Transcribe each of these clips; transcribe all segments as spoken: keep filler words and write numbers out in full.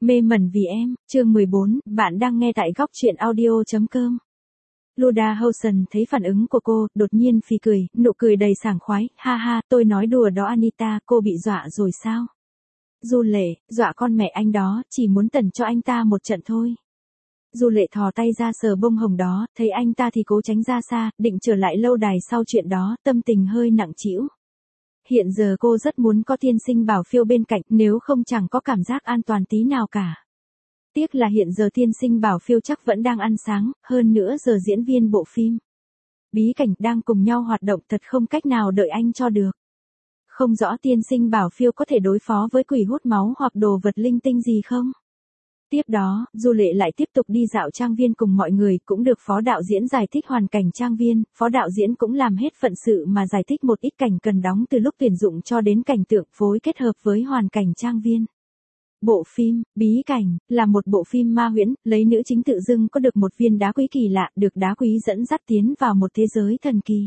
Mê mẩn vì em, chương mười bốn, bạn đang nghe tại góc truyện audio chấm com. Luda Hawson thấy phản ứng của cô, đột nhiên phì cười, nụ cười đầy sảng khoái, ha ha, tôi nói đùa đó Anita, cô bị dọa rồi sao? Du Lệ, dọa con mẹ anh đó, chỉ muốn tẩn cho anh ta một trận thôi. Du Lệ thò tay ra sờ bông hồng đó, thấy anh ta thì cố tránh ra xa, định trở lại lâu đài sau chuyện đó, tâm tình hơi nặng trĩu. Hiện giờ cô rất muốn có tiên sinh Bảo Phiêu bên cạnh, nếu không chẳng có cảm giác an toàn tí nào cả. Tiếc là hiện giờ tiên sinh Bảo Phiêu chắc vẫn đang ăn sáng, hơn nữa giờ diễn viên bộ phim Bí Cảnh đang cùng nhau hoạt động, thật không cách nào đợi anh cho được. Không rõ tiên sinh Bảo Phiêu có thể đối phó với quỷ hút máu hoặc đồ vật linh tinh gì không? Tiếp đó, Du Lệ lại tiếp tục đi dạo trang viên cùng mọi người, cũng được phó đạo diễn giải thích hoàn cảnh trang viên, phó đạo diễn cũng làm hết phận sự mà giải thích một ít cảnh cần đóng từ lúc tuyển dụng cho đến cảnh tượng phối kết hợp với hoàn cảnh trang viên. Bộ phim Bí Cảnh là một bộ phim ma huyễn, lấy nữ chính tự dưng có được một viên đá quý kỳ lạ, được đá quý dẫn dắt tiến vào một thế giới thần kỳ.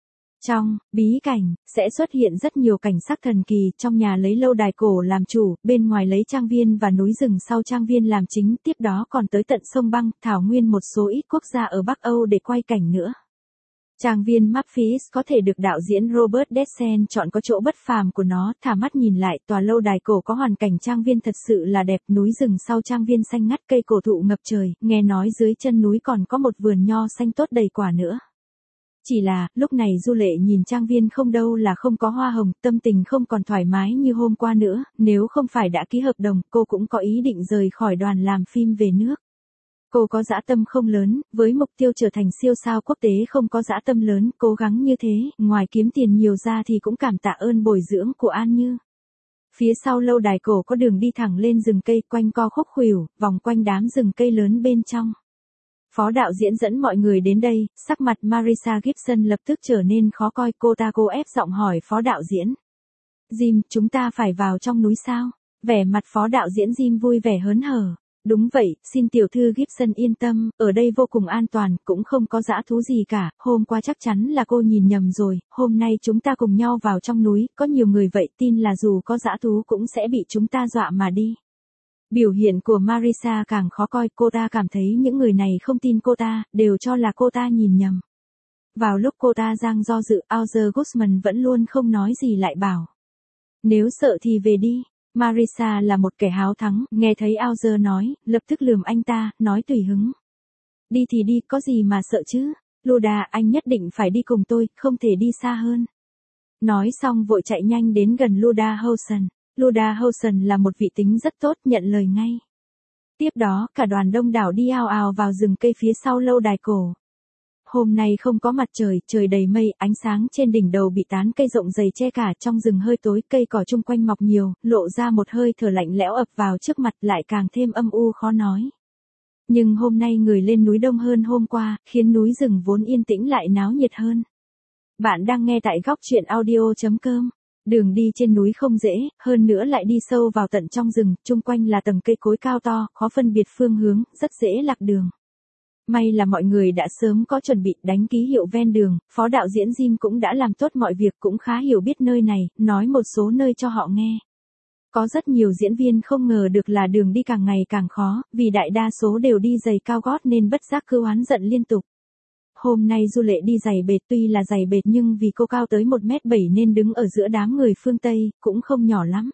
Trong Bí Cảnh sẽ xuất hiện rất nhiều cảnh sắc thần kỳ, trong nhà lấy lâu đài cổ làm chủ, bên ngoài lấy trang viên và núi rừng sau trang viên làm chính, tiếp đó còn tới tận sông băng, thảo nguyên một số ít quốc gia ở Bắc Âu để quay cảnh nữa. Trang viên Memphis có thể được đạo diễn Robert Descent chọn có chỗ bất phàm của nó, thả mắt nhìn lại, tòa lâu đài cổ có hoàn cảnh trang viên thật sự là đẹp, núi rừng sau trang viên xanh ngắt, cây cổ thụ ngập trời, nghe nói dưới chân núi còn có một vườn nho xanh tốt đầy quả nữa. Chỉ là, lúc này Du Lệ nhìn trang viên không đâu là không có hoa hồng, tâm tình không còn thoải mái như hôm qua nữa, nếu không phải đã ký hợp đồng, cô cũng có ý định rời khỏi đoàn làm phim về nước. Cô có dã tâm không lớn, với mục tiêu trở thành siêu sao quốc tế không có dã tâm lớn, cố gắng như thế, ngoài kiếm tiền nhiều ra thì cũng cảm tạ ơn bồi dưỡng của An Như. Phía sau lâu đài cổ có đường đi thẳng lên rừng cây, quanh co khúc khuỷu, vòng quanh đám rừng cây lớn bên trong. Phó đạo diễn dẫn mọi người đến đây, sắc mặt Marissa Gibson lập tức trở nên khó coi, cô ta cố ép giọng hỏi phó đạo diễn. Jim, chúng ta phải vào trong núi sao? Vẻ mặt phó đạo diễn Jim vui vẻ hớn hở. Đúng vậy, xin tiểu thư Gibson yên tâm, ở đây vô cùng an toàn, cũng không có dã thú gì cả, hôm qua chắc chắn là cô nhìn nhầm rồi, hôm nay chúng ta cùng nhau vào trong núi, có nhiều người vậy, tin là dù có dã thú cũng sẽ bị chúng ta dọa mà đi. Biểu hiện của Marissa càng khó coi, cô ta cảm thấy những người này không tin cô ta, đều cho là cô ta nhìn nhầm. Vào lúc cô ta giang do dự, Arthur Guzman vẫn luôn không nói gì lại bảo. Nếu sợ thì về đi. Marissa là một kẻ háo thắng, nghe thấy Arthur nói, lập tức lườm anh ta, nói tùy hứng. Đi thì đi, có gì mà sợ chứ? Luda, anh nhất định phải đi cùng tôi, không thể đi xa hơn. Nói xong vội chạy nhanh đến gần Luda Hawson. Luda Hawson là một vị tính rất tốt, nhận lời ngay. Tiếp đó, cả đoàn đông đảo đi ào ào vào rừng cây phía sau lâu đài cổ. Hôm nay không có mặt trời, trời đầy mây, ánh sáng trên đỉnh đầu bị tán cây rộng dày che cả, trong rừng hơi tối, cây cỏ chung quanh mọc nhiều, lộ ra một hơi thở lạnh lẽo ập vào trước mặt, lại càng thêm âm u khó nói. Nhưng hôm nay người lên núi đông hơn hôm qua, khiến núi rừng vốn yên tĩnh lại náo nhiệt hơn. Bạn đang nghe tại góc truyện audio chấm com. Đường đi trên núi không dễ, hơn nữa lại đi sâu vào tận trong rừng, chung quanh là tầng cây cối cao to, khó phân biệt phương hướng, rất dễ lạc đường. May là mọi người đã sớm có chuẩn bị đánh ký hiệu ven đường, phó đạo diễn Jim cũng đã làm tốt mọi việc, cũng khá hiểu biết nơi này, nói một số nơi cho họ nghe. Có rất nhiều diễn viên không ngờ được là đường đi càng ngày càng khó, vì đại đa số đều đi giày cao gót nên bất giác cứ oán giận liên tục. Hôm nay Du Lệ đi giày bệt, tuy là giày bệt nhưng vì cô cao tới một mét bảy nên đứng ở giữa đám người phương Tây, cũng không nhỏ lắm.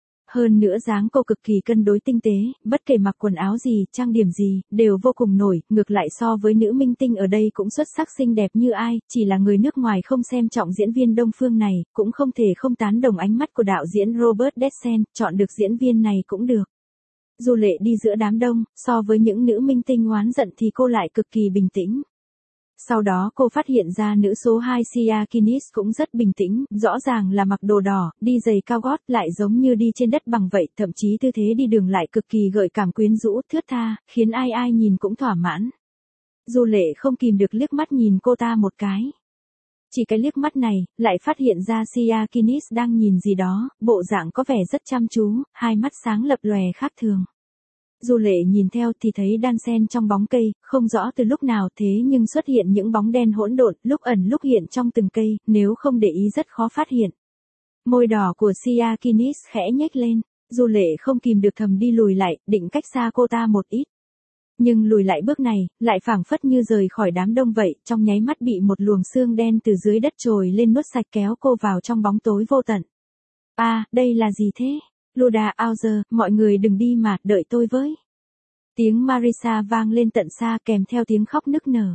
Hơn nữa dáng cô cực kỳ cân đối tinh tế, bất kể mặc quần áo gì, trang điểm gì, đều vô cùng nổi, ngược lại so với nữ minh tinh ở đây cũng xuất sắc xinh đẹp như ai, chỉ là người nước ngoài không xem trọng diễn viên đông phương này, cũng không thể không tán đồng ánh mắt của đạo diễn Robert Descent, chọn được diễn viên này cũng được. Du Lệ đi giữa đám đông, so với những nữ minh tinh oán giận thì cô lại cực kỳ bình tĩnh. Sau đó cô phát hiện ra nữ số hai Sia Kinis cũng rất bình tĩnh, rõ ràng là mặc đồ đỏ, đi giày cao gót lại giống như đi trên đất bằng vậy, thậm chí tư thế đi đường lại cực kỳ gợi cảm quyến rũ, thướt tha, khiến ai ai nhìn cũng thỏa mãn. Du Lệ không kìm được liếc mắt nhìn cô ta một cái. Chỉ cái liếc mắt này, lại phát hiện ra Sia Kinis đang nhìn gì đó, bộ dạng có vẻ rất chăm chú, hai mắt sáng lập lòe khác thường. Du Lệ nhìn theo thì thấy đan xen trong bóng cây, không rõ từ lúc nào thế nhưng xuất hiện những bóng đen hỗn độn, lúc ẩn lúc hiện trong từng cây, nếu không để ý rất khó phát hiện. Môi đỏ của Sia Kinis khẽ nhếch lên. Du Lệ không kìm được thầm đi lùi lại, định cách xa cô ta một ít. Nhưng lùi lại bước này, lại phảng phất như rời khỏi đám đông vậy, trong nháy mắt bị một luồng xương đen từ dưới đất trồi lên nuốt sạch kéo cô vào trong bóng tối vô tận. À, đây là gì thế? Luda Auser, mọi người đừng đi mà, đợi tôi với. Tiếng Marisa vang lên tận xa kèm theo tiếng khóc nức nở.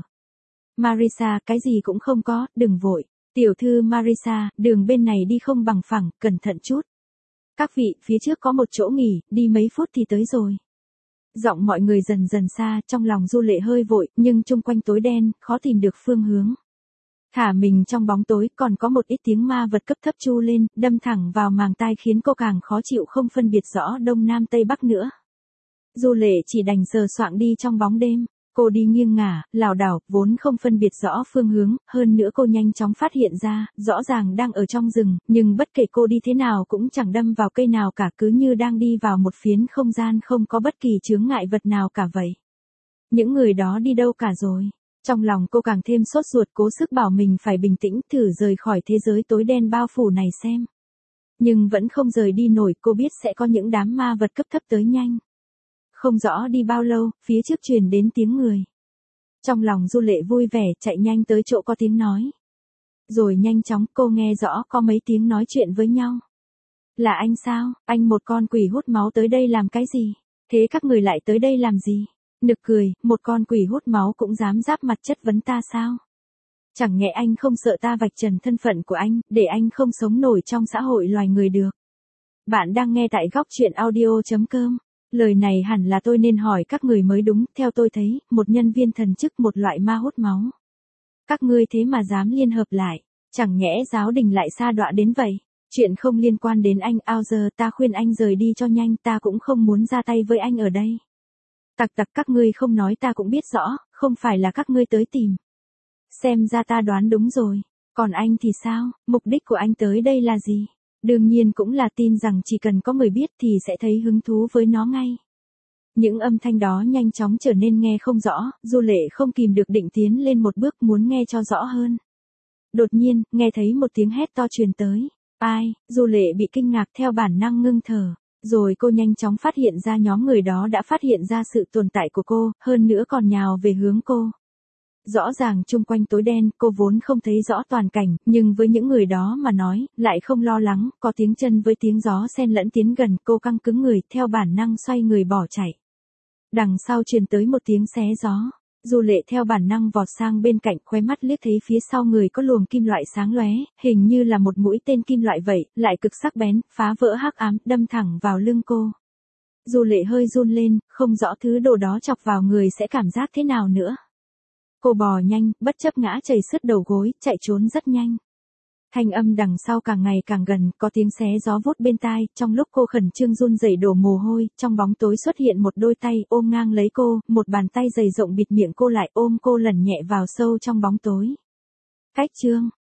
Marisa, cái gì cũng không có, đừng vội. Tiểu thư Marisa, đường bên này đi không bằng phẳng, cẩn thận chút. Các vị, phía trước có một chỗ nghỉ, đi mấy phút thì tới rồi. Giọng mọi người dần dần xa, trong lòng Du Lệ hơi vội, nhưng chung quanh tối đen, khó tìm được phương hướng. Thả mình trong bóng tối, còn có một ít tiếng ma vật cấp thấp chu lên, đâm thẳng vào màng tai khiến cô càng khó chịu không phân biệt rõ đông nam tây bắc nữa. Du Lệ chỉ đành sờ soạng đi trong bóng đêm. Cô đi nghiêng ngả, lảo đảo, vốn không phân biệt rõ phương hướng, hơn nữa cô nhanh chóng phát hiện ra, rõ ràng đang ở trong rừng, nhưng bất kể cô đi thế nào cũng chẳng đâm vào cây nào cả, cứ như đang đi vào một phiến không gian không có bất kỳ chướng ngại vật nào cả vậy. Những người đó đi đâu cả rồi? Trong lòng cô càng thêm sốt ruột, cố sức bảo mình phải bình tĩnh, thử rời khỏi thế giới tối đen bao phủ này xem. Nhưng vẫn không rời đi nổi, cô biết sẽ có những đám ma vật cấp thấp tới nhanh. Không rõ đi bao lâu, phía trước truyền đến tiếng người. Trong lòng Du Lệ vui vẻ, chạy nhanh tới chỗ có tiếng nói. Rồi nhanh chóng cô nghe rõ có mấy tiếng nói chuyện với nhau. Là anh sao? Anh một con quỷ hút máu tới đây làm cái gì? Thế các người lại tới đây làm gì? Nực cười, một con quỷ hút máu cũng dám giáp mặt chất vấn ta sao? Chẳng nhẽ anh không sợ ta vạch trần thân phận của anh, để anh không sống nổi trong xã hội loài người được. Bạn đang nghe tại góc truyện audio chấm com. Lời này hẳn là tôi nên hỏi các người mới đúng, theo tôi thấy, một nhân viên thần chức một loại ma hút máu. Các ngươi thế mà dám liên hợp lại, chẳng nhẽ giáo đình lại sa đọa đến vậy. Chuyện không liên quan đến anh Auser, ta khuyên anh rời đi cho nhanh, ta cũng không muốn ra tay với anh ở đây. Tặc tặc, các ngươi không nói ta cũng biết rõ, không phải là các ngươi tới tìm. Xem ra ta đoán đúng rồi, còn anh thì sao, mục đích của anh tới đây là gì? Đương nhiên cũng là tin rằng chỉ cần có người biết thì sẽ thấy hứng thú với nó ngay. Những âm thanh đó nhanh chóng trở nên nghe không rõ, Du Lệ không kìm được định tiến lên một bước muốn nghe cho rõ hơn. Đột nhiên, nghe thấy một tiếng hét to truyền tới. Ai? Du Lệ bị kinh ngạc theo bản năng ngưng thở. Rồi cô nhanh chóng phát hiện ra nhóm người đó đã phát hiện ra sự tồn tại của cô, hơn nữa còn nhào về hướng cô. Rõ ràng chung quanh tối đen, cô vốn không thấy rõ toàn cảnh, nhưng với những người đó mà nói, lại không lo lắng, có tiếng chân với tiếng gió xen lẫn tiến gần, cô căng cứng người, theo bản năng xoay người bỏ chạy. Đằng sau truyền tới một tiếng xé gió, Du Lệ theo bản năng vọt sang bên cạnh, khóe mắt liếc thấy phía sau người có luồng kim loại sáng lóe, hình như là một mũi tên kim loại vậy, lại cực sắc bén, phá vỡ hắc ám, đâm thẳng vào lưng cô. Du Lệ hơi run lên, không rõ thứ đồ đó chọc vào người sẽ cảm giác thế nào nữa. Cô bò nhanh, bất chấp ngã chảy sứt đầu gối, chạy trốn rất nhanh. Thanh âm đằng sau càng ngày càng gần, có tiếng xé gió vút bên tai, trong lúc cô khẩn trương run rẩy đổ mồ hôi, trong bóng tối xuất hiện một đôi tay ôm ngang lấy cô, một bàn tay dày rộng bịt miệng cô lại ôm cô lẩn nhẹ vào sâu trong bóng tối. Cách chương